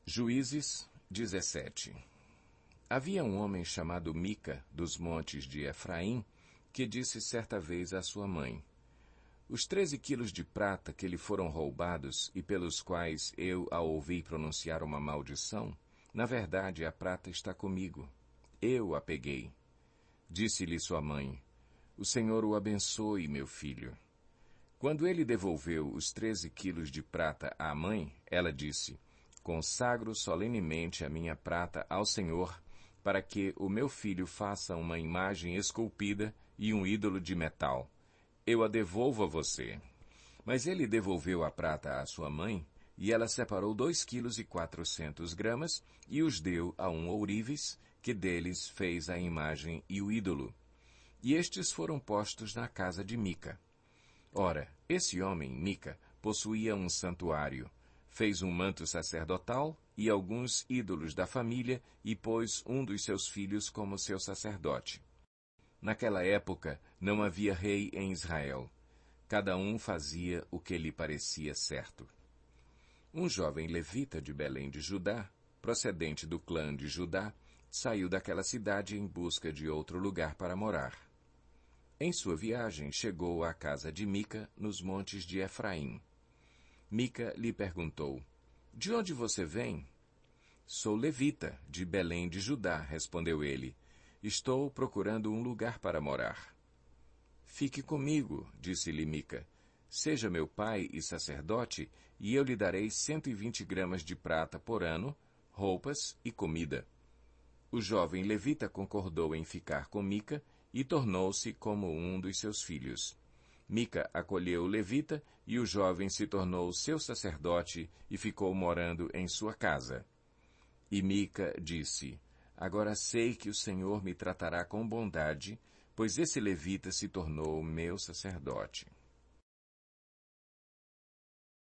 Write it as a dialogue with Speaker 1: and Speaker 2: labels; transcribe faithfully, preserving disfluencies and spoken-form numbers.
Speaker 1: Juízes dezessete. Havia um homem chamado Mica, dos montes de Efraim, que disse certa vez à sua mãe: Os treze quilos de prata que lhe foram roubados e pelos quais eu a ouvi pronunciar uma maldição, na verdade a prata está comigo. Eu a peguei. Disse-lhe sua mãe: O Senhor o abençoe, meu filho. Quando ele devolveu os treze quilos de prata à mãe, ela disse: Consagro solenemente a minha prata ao Senhor, para que o meu filho faça uma imagem esculpida e um ídolo de metal. Eu a devolvo a você. Mas ele devolveu a prata à sua mãe, e ela separou dois quilos e quatrocentos gramas e os deu a um ourives, que deles fez a imagem e o ídolo. E estes foram postos na casa de Mica. Ora, esse homem, Mica, possuía um santuário. Fez um manto sacerdotal e alguns ídolos da família e pôs um dos seus filhos como seu sacerdote. Naquela época não havia rei em Israel. Cada um fazia o que lhe parecia certo. Um jovem levita de Belém de Judá, procedente do clã de Judá, saiu daquela cidade em busca de outro lugar para morar. Em sua viagem chegou à casa de Mica nos montes de Efraim. Mica lhe perguntou: De onde você vem? Sou levita, de Belém de Judá, respondeu ele. Estou procurando um lugar para morar. Fique comigo, disse-lhe Mica. Seja meu pai e sacerdote, e eu lhe darei cento e vinte gramas de prata por ano, roupas e comida. O jovem levita concordou em ficar com Mica e tornou-se como um dos seus filhos. Mica acolheu o levita e o jovem se tornou seu sacerdote e ficou morando em sua casa. E Mica disse: Agora sei que o Senhor me tratará com bondade, pois esse levita se tornou meu sacerdote.